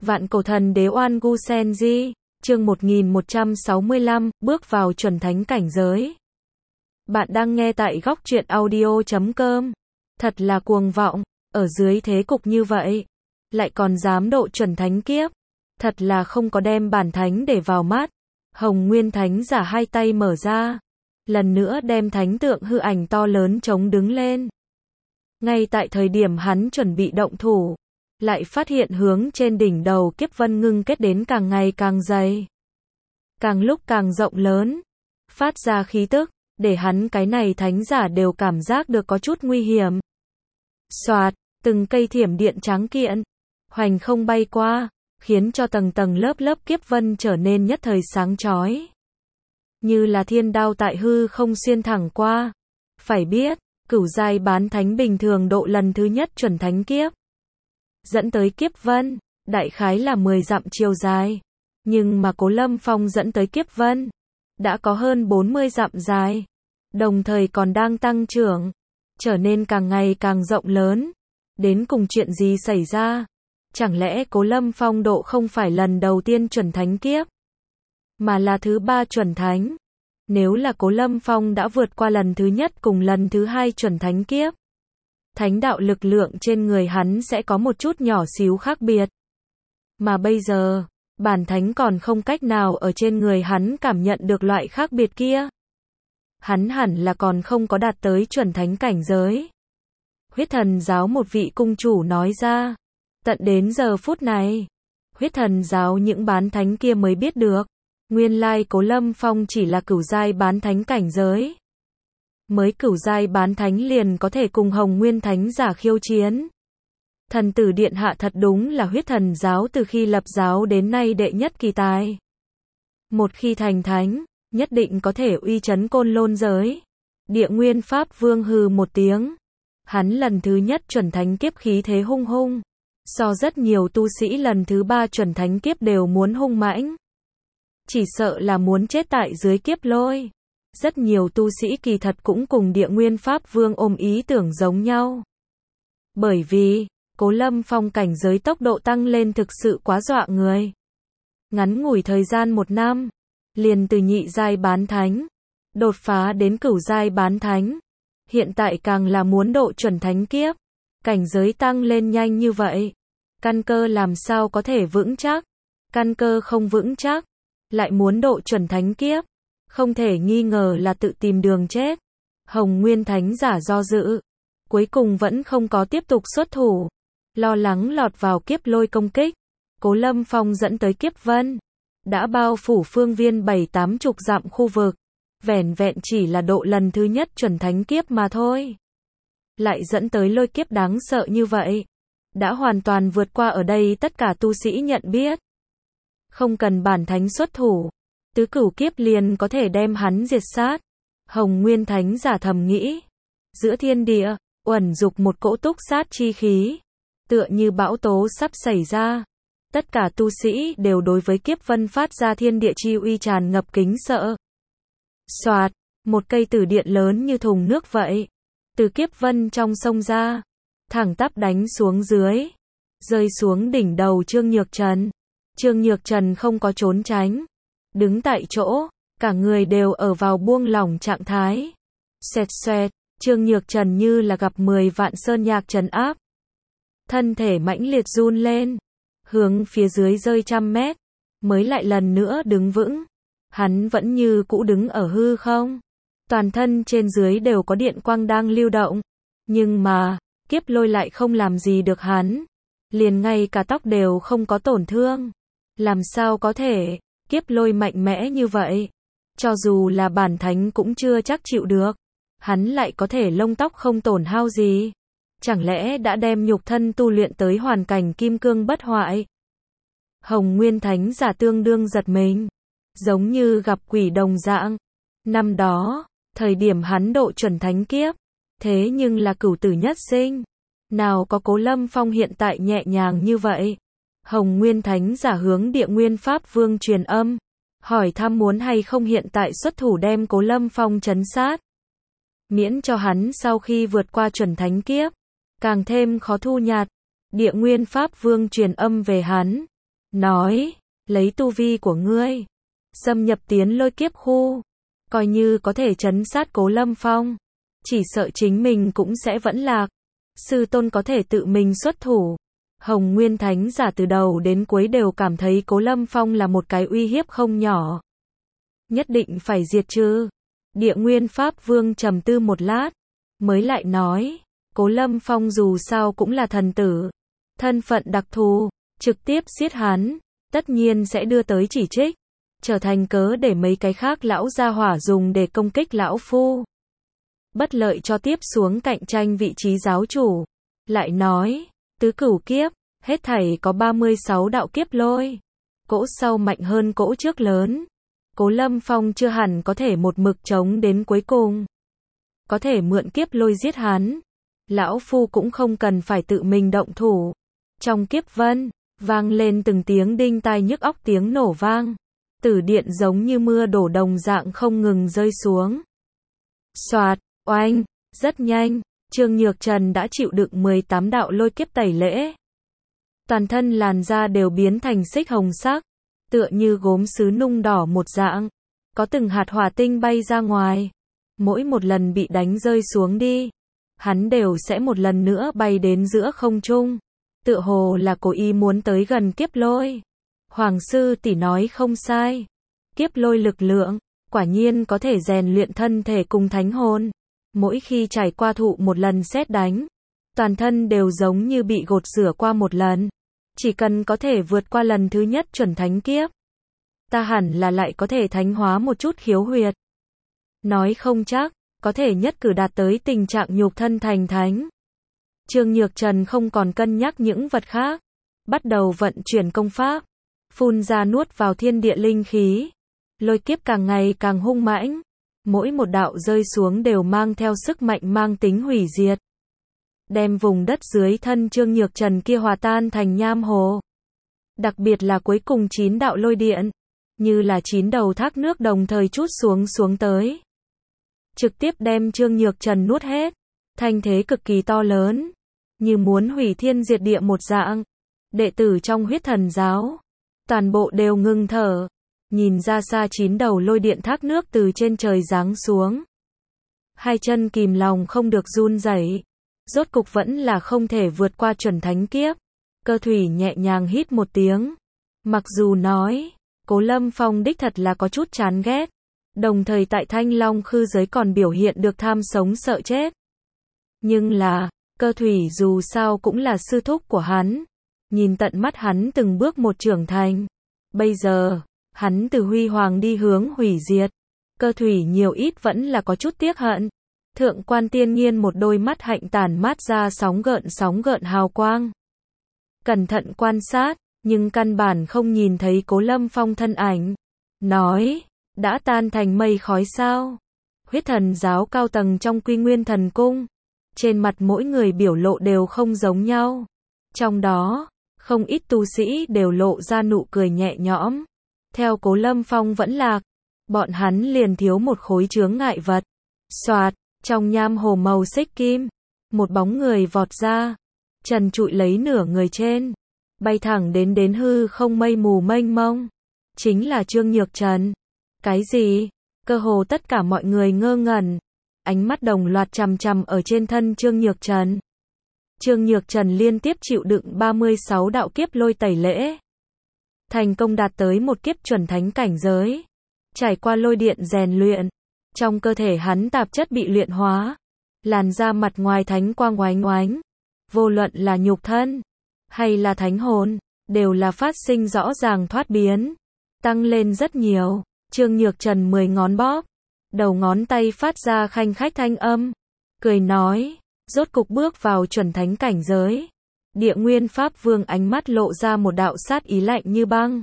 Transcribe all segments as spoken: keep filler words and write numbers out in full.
Vạn cổ thần đế Oan Gu Senji, chương một nghìn một trăm sáu mươi lăm, bước vào chuẩn thánh cảnh giới. Bạn đang nghe tại góc truyện audio chấm com. Thật là cuồng vọng, ở dưới thế cục như vậy, lại còn dám độ chuẩn thánh kiếp. Thật là không có đem bản thánh để vào mắt. Hồng Nguyên Thánh giả hai tay mở ra, lần nữa đem thánh tượng hư ảnh to lớn chống đứng lên. Ngay tại thời điểm hắn chuẩn bị động thủ, lại phát hiện hướng trên đỉnh đầu kiếp vân ngưng kết đến càng ngày càng dày, càng lúc càng rộng lớn, phát ra khí tức, để hắn cái này thánh giả đều cảm giác được có chút nguy hiểm. Xoạt, từng cây thiểm điện trắng kiện, hoành không bay qua, khiến cho tầng tầng lớp lớp kiếp vân trở nên nhất thời sáng chói. Như là thiên đao tại hư không xuyên thẳng qua. Phải biết, cửu giai bán thánh bình thường độ lần thứ nhất chuẩn thánh kiếp, dẫn tới kiếp vân, đại khái là mười dặm chiều dài. Nhưng mà Cố Lâm Phong dẫn tới kiếp vân, đã có hơn bốn mươi dặm dài. Đồng thời còn đang tăng trưởng, trở nên càng ngày càng rộng lớn. Đến cùng chuyện gì xảy ra? Chẳng lẽ Cố Lâm Phong độ không phải lần đầu tiên chuẩn thánh kiếp, mà là thứ ba chuẩn thánh? Nếu là Cố Lâm Phong đã vượt qua lần thứ nhất cùng lần thứ hai chuẩn thánh kiếp, thánh đạo lực lượng trên người hắn sẽ có một chút nhỏ xíu khác biệt. Mà bây giờ, bản thánh còn không cách nào ở trên người hắn cảm nhận được loại khác biệt kia. Hắn hẳn là còn không có đạt tới chuẩn thánh cảnh giới. Huyết thần giáo một vị cung chủ nói ra. Tận đến giờ phút này, huyết thần giáo những bán thánh kia mới biết được, nguyên lai Cố Lâm Phong chỉ là cửu giai bán thánh cảnh giới. Mới cửu giai bán thánh liền có thể cùng Hồng Nguyên Thánh giả khiêu chiến. Thần tử điện hạ thật đúng là huyết thần giáo từ khi lập giáo đến nay đệ nhất kỳ tài. Một khi thành thánh, nhất định có thể uy chấn côn lôn giới. Địa Nguyên Pháp Vương hừ một tiếng. Hắn lần thứ nhất chuẩn thánh kiếp khí thế hung hung. So rất nhiều tu sĩ lần thứ ba chuẩn thánh kiếp đều muốn hung mãnh. Chỉ sợ là muốn chết tại dưới kiếp lôi. Rất nhiều tu sĩ kỳ thật cũng cùng Địa Nguyên Pháp Vương ôm ý tưởng giống nhau. Bởi vì, Cố Lâm Phong cảnh giới tốc độ tăng lên thực sự quá dọa người. Ngắn ngủi thời gian một năm, liền từ nhị giai bán thánh, đột phá đến cửu giai bán thánh. Hiện tại càng là muốn độ chuẩn thánh kiếp. Cảnh giới tăng lên nhanh như vậy, căn cơ làm sao có thể vững chắc? Căn cơ không vững chắc, lại muốn độ chuẩn thánh kiếp, không thể nghi ngờ là tự tìm đường chết. Hồng Nguyên Thánh giả do dự, cuối cùng vẫn không có tiếp tục xuất thủ, lo lắng lọt vào kiếp lôi công kích. Cố Lâm Phong dẫn tới kiếp vân, đã bao phủ phương viên bảy tám chục dặm khu vực, vẻn vẹn chỉ là độ lần thứ nhất chuẩn thánh kiếp mà thôi. Lại dẫn tới lôi kiếp đáng sợ như vậy, đã hoàn toàn vượt qua ở đây tất cả tu sĩ nhận biết. Không cần bản thánh xuất thủ, tứ cửu kiếp liền có thể đem hắn diệt sát. Hồng Nguyên Thánh giả thầm nghĩ. Giữa thiên địa, uẩn dục một cỗ túc sát chi khí, tựa như bão tố sắp xảy ra. Tất cả tu sĩ đều đối với kiếp vân phát ra thiên địa chi uy tràn ngập kính sợ. Xoạt, một cây tử điện lớn như thùng nước vậy, từ kiếp vân trong sông ra, thẳng tắp đánh xuống dưới, rơi xuống đỉnh đầu Trương Nhược Trần. Trương Nhược Trần không có trốn tránh, đứng tại chỗ, cả người đều ở vào buông lỏng trạng thái. Xoẹt xoẹt, Trương Nhược Trần như là gặp mười vạn sơn nhạc trấn áp. Thân thể mãnh liệt run lên, hướng phía dưới rơi trăm mét, mới lại lần nữa đứng vững. Hắn vẫn như cũ đứng ở hư không. Toàn thân trên dưới đều có điện quang đang lưu động. Nhưng mà, kiếp lôi lại không làm gì được hắn. Liền ngay cả tóc đều không có tổn thương. Làm sao có thể, kiếp lôi mạnh mẽ như vậy. Cho dù là bản thánh cũng chưa chắc chịu được. Hắn lại có thể lông tóc không tổn hao gì. Chẳng lẽ đã đem nhục thân tu luyện tới hoàn cảnh kim cương bất hoại? Hồng Nguyên Thánh giả tương đương giật mình. Giống như gặp quỷ đồng dạng. Năm đó, thời điểm hắn độ chuẩn thánh kiếp, thế nhưng là cửu tử nhất sinh. Nào có Cố Lâm Phong hiện tại nhẹ nhàng như vậy. Hồng Nguyên Thánh giả hướng Địa Nguyên Pháp Vương truyền âm, hỏi thăm muốn hay không hiện tại xuất thủ đem Cố Lâm Phong trấn sát. Miễn cho hắn sau khi vượt qua chuẩn thánh kiếp, càng thêm khó thu nhặt. Địa Nguyên Pháp Vương truyền âm về hắn, nói, lấy tu vi của ngươi, xâm nhập tiến lôi kiếp khu, coi như có thể trấn sát Cố Lâm Phong, chỉ sợ chính mình cũng sẽ vẫn lạc. Sư tôn có thể tự mình xuất thủ. Hồng Nguyên Thánh giả từ đầu đến cuối đều cảm thấy Cố Lâm Phong là một cái uy hiếp không nhỏ. Nhất định phải diệt trừ. Địa Nguyên Pháp Vương trầm tư một lát, mới lại nói, Cố Lâm Phong dù sao cũng là thần tử, thân phận đặc thù, trực tiếp giết hắn, tất nhiên sẽ đưa tới chỉ trích, trở thành cớ để mấy cái khác lão gia hỏa dùng để công kích lão phu. Bất lợi cho tiếp xuống cạnh tranh vị trí giáo chủ. Lại nói, tứ cửu kiếp, hết thảy có ba mươi sáu đạo kiếp lôi. Cỗ sau mạnh hơn cỗ trước lớn. Cố Lâm Phong chưa hẳn có thể một mực chống đến cuối cùng. Có thể mượn kiếp lôi giết hắn. Lão phu cũng không cần phải tự mình động thủ. Trong kiếp vân, vang lên từng tiếng đinh tai nhức óc tiếng nổ vang. Tử điện giống như mưa đổ đồng dạng không ngừng rơi xuống. Soạt, oanh, rất nhanh, Trương Nhược Trần đã chịu đựng mười tám đạo lôi kiếp tẩy lễ. Toàn thân làn da đều biến thành xích hồng sắc, tựa như gốm sứ nung đỏ một dạng. Có từng hạt hỏa tinh bay ra ngoài. Mỗi một lần bị đánh rơi xuống đi, hắn đều sẽ một lần nữa bay đến giữa không trung. Tựa hồ là cố ý muốn tới gần kiếp lôi. Hoàng sư tỷ nói không sai. Kiếp lôi lực lượng, quả nhiên có thể rèn luyện thân thể cùng thánh hồn. Mỗi khi trải qua thụ một lần sét đánh, toàn thân đều giống như bị gột rửa qua một lần. Chỉ cần có thể vượt qua lần thứ nhất chuẩn thánh kiếp, ta hẳn là lại có thể thánh hóa một chút khiếu huyệt. Nói không chắc, có thể nhất cử đạt tới tình trạng nhục thân thành thánh. Trương Nhược Trần không còn cân nhắc những vật khác, bắt đầu vận chuyển công pháp, phun ra nuốt vào thiên địa linh khí. Lôi kiếp càng ngày càng hung mãnh, mỗi một đạo rơi xuống đều mang theo sức mạnh mang tính hủy diệt. Đem vùng đất dưới thân Trương Nhược Trần kia hòa tan thành nham hồ. Đặc biệt là cuối cùng chín đạo lôi điện, như là chín đầu thác nước đồng thời trút xuống xuống tới. Trực tiếp đem Trương Nhược Trần nuốt hết, thanh thế cực kỳ to lớn, như muốn hủy thiên diệt địa một dạng. Đệ tử trong huyết thần giáo, toàn bộ đều ngừng thở, nhìn ra xa chín đầu lôi điện thác nước từ trên trời giáng xuống. Hai chân kìm lòng không được run rẩy, rốt cục vẫn là không thể vượt qua chuẩn thánh kiếp. Cơ thủy nhẹ nhàng hít một tiếng, mặc dù nói, Cố Lâm Phong đích thật là có chút chán ghét, đồng thời tại Thanh Long khư giới còn biểu hiện được tham sống sợ chết. Nhưng là, Cơ thủy dù sao cũng là sư thúc của hắn, nhìn tận mắt hắn từng bước một trưởng thành. Bây giờ, hắn từ huy hoàng đi hướng hủy diệt. Cơ thủy nhiều ít vẫn là có chút tiếc hận. Thượng quan Tiên Nhiên một đôi mắt hạnh tản mát ra sóng gợn sóng gợn hào quang. Cẩn thận quan sát, nhưng căn bản không nhìn thấy Cố Lâm Phong thân ảnh. Nói, đã tan thành mây khói sao? Huyết thần giáo cao tầng trong Quy Nguyên Thần Cung, trên mặt mỗi người biểu lộ đều không giống nhau. Trong đó, không ít tu sĩ đều lộ ra nụ cười nhẹ nhõm. Theo Cố Lâm Phong vẫn lạc, bọn hắn liền thiếu một khối chướng ngại vật. Soạt, trong nham hồ màu xích kim, một bóng người vọt ra, trần trụi lấy nửa người trên, bay thẳng đến đến hư không mây mù mênh mông. Chính là Trương Nhược Trần. Cái gì? Cơ hồ tất cả mọi người ngơ ngẩn, ánh mắt đồng loạt chằm chằm ở trên thân Trương Nhược Trần. Trương Nhược Trần liên tiếp chịu đựng ba mươi sáu đạo kiếp lôi tẩy lễ, thành công đạt tới một kiếp chuẩn thánh cảnh giới. Trải qua lôi điện rèn luyện, trong cơ thể hắn tạp chất bị luyện hóa, làn da mặt ngoài thánh quang oánh oánh. Vô luận là nhục thân, hay là thánh hồn, đều là phát sinh rõ ràng thoát biến, tăng lên rất nhiều. Trương Nhược Trần mười ngón bóp, đầu ngón tay phát ra khanh khách thanh âm, cười nói, rốt cục bước vào chuẩn thánh cảnh giới. Địa Nguyên Pháp Vương ánh mắt lộ ra một đạo sát ý lạnh như băng.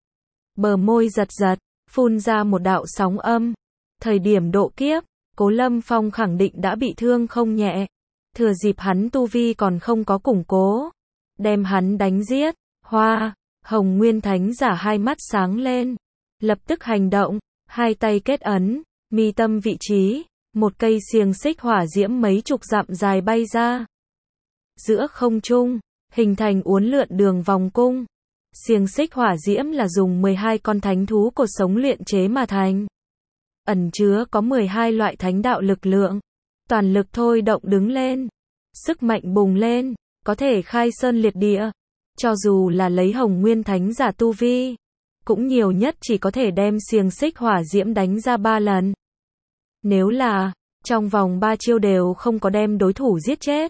Bờ môi giật giật, phun ra một đạo sóng âm. Thời điểm độ kiếp, Cố Lâm Phong khẳng định đã bị thương không nhẹ. Thừa dịp hắn tu vi còn không có củng cố, đem hắn đánh giết. Hoa, Hồng Nguyên Thánh giả hai mắt sáng lên, lập tức hành động, hai tay kết ấn, mi tâm vị trí, một cây xiềng xích hỏa diễm mấy chục dặm dài bay ra. Giữa không trung, hình thành uốn lượn đường vòng cung. Xiềng xích hỏa diễm là dùng mười hai con thánh thú cột sống luyện chế mà thành. Ẩn chứa có mười hai loại thánh đạo lực lượng. Toàn lực thôi động đứng lên. Sức mạnh bùng lên, có thể khai sơn liệt địa. Cho dù là lấy Hồng Nguyên Thánh giả tu vi, cũng nhiều nhất chỉ có thể đem xiềng xích hỏa diễm đánh ra ba lần. Nếu là, trong vòng ba chiêu đều không có đem đối thủ giết chết.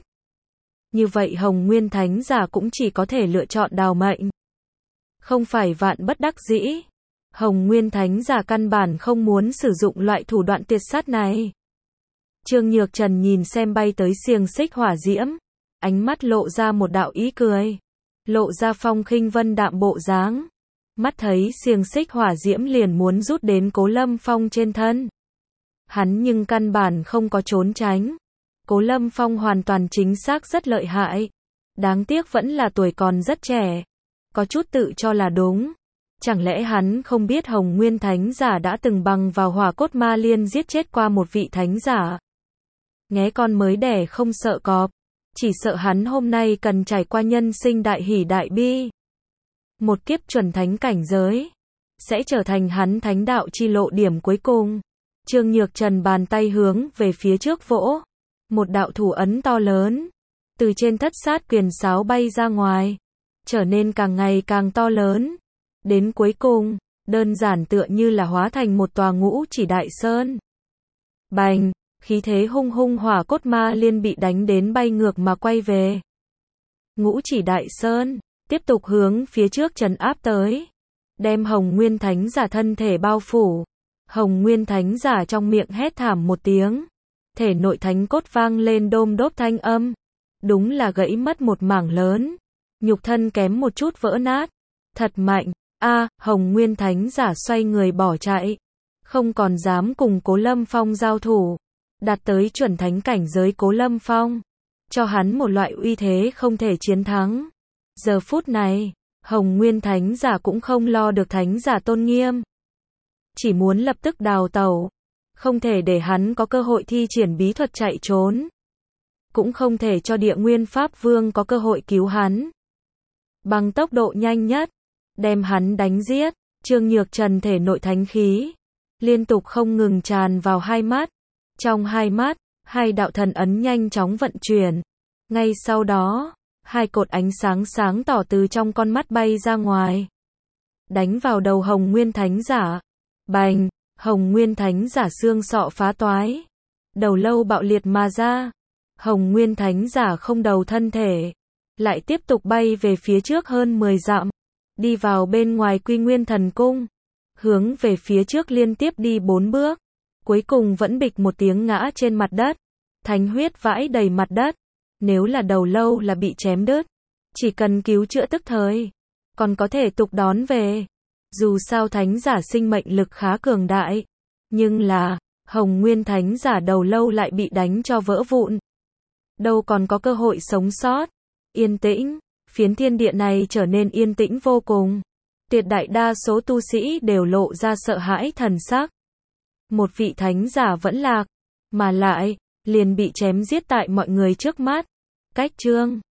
Như vậy Hồng Nguyên Thánh giả cũng chỉ có thể lựa chọn đào mệnh. Không phải vạn bất đắc dĩ. Hồng Nguyên Thánh giả căn bản không muốn sử dụng loại thủ đoạn tuyệt sát này. Trương Nhược Trần nhìn xem bay tới xiềng xích hỏa diễm, ánh mắt lộ ra một đạo ý cười, lộ ra phong khinh vân đạm bộ dáng. Mắt thấy xiềng xích hỏa diễm liền muốn rút đến Cố Lâm Phong trên thân. Hắn nhưng căn bản không có trốn tránh. Cố Lâm Phong hoàn toàn chính xác rất lợi hại. Đáng tiếc vẫn là tuổi còn rất trẻ. Có chút tự cho là đúng. Chẳng lẽ hắn không biết Hồng Nguyên Thánh giả đã từng bằng vào hỏa cốt ma liên giết chết qua một vị thánh giả. Nghé con mới đẻ không sợ cọp. Chỉ sợ hắn hôm nay cần trải qua nhân sinh đại hỷ đại bi. Một kiếp chuẩn thánh cảnh giới. Sẽ trở thành hắn thánh đạo chi lộ điểm cuối cùng. Trương Nhược Trần bàn tay hướng về phía trước vỗ. Một đạo thủ ấn to lớn. Từ trên thất sát quyền sáo bay ra ngoài. Trở nên càng ngày càng to lớn. Đến cuối cùng, đơn giản tựa như là hóa thành một tòa ngũ chỉ đại sơn. Bành, khí thế hung hung hỏa cốt ma liên bị đánh đến bay ngược mà quay về. Ngũ chỉ đại sơn, tiếp tục hướng phía trước trấn áp tới. Đem Hồng Nguyên Thánh giả thân thể bao phủ. Hồng Nguyên Thánh giả trong miệng hét thảm một tiếng. Thể nội thánh cốt vang lên đôm đốp thanh âm. Đúng là gãy mất một mảng lớn. Nhục thân kém một chút vỡ nát. Thật mạnh. A, à, Hồng Nguyên Thánh giả xoay người bỏ chạy. Không còn dám cùng Cố Lâm Phong giao thủ. Đạt tới chuẩn thánh cảnh giới Cố Lâm Phong. Cho hắn một loại uy thế không thể chiến thắng. Giờ phút này, Hồng Nguyên Thánh giả cũng không lo được thánh giả tôn nghiêm. Chỉ muốn lập tức đào tẩu. Không thể để hắn có cơ hội thi triển bí thuật chạy trốn. Cũng không thể cho Địa Nguyên Pháp Vương có cơ hội cứu hắn. Bằng tốc độ nhanh nhất, đem hắn đánh giết. Trương Nhược Trần thể nội thánh khí liên tục không ngừng tràn vào hai mắt. Trong hai mắt, hai đạo thần ấn nhanh chóng vận chuyển. Ngay sau đó, hai cột ánh sáng sáng tỏ từ trong con mắt bay ra ngoài. Đánh vào đầu Hồng Nguyên Thánh giả. Bành, Hồng Nguyên Thánh giả xương sọ phá toái. Đầu lâu bạo liệt mà ra. Hồng Nguyên Thánh giả không đầu thân thể. Lại tiếp tục bay về phía trước hơn mười dặm. Đi vào bên ngoài Quy Nguyên Thần Cung. Hướng về phía trước liên tiếp đi bốn bước. Cuối cùng vẫn bịch một tiếng ngã trên mặt đất. Thánh huyết vãi đầy mặt đất. Nếu là đầu lâu là bị chém đứt. Chỉ cần cứu chữa tức thời. Còn có thể tục đón về. Dù sao thánh giả sinh mệnh lực khá cường đại. Nhưng là, Hồng Nguyên Thánh giả đầu lâu lại bị đánh cho vỡ vụn. Đâu còn có cơ hội sống sót. Yên tĩnh, phiến thiên địa này trở nên yên tĩnh vô cùng. Tuyệt đại đa số tu sĩ đều lộ ra sợ hãi thần sắc. Một vị thánh giả vẫn lạc, mà lại, liền bị chém giết tại mọi người trước mắt. Cách chương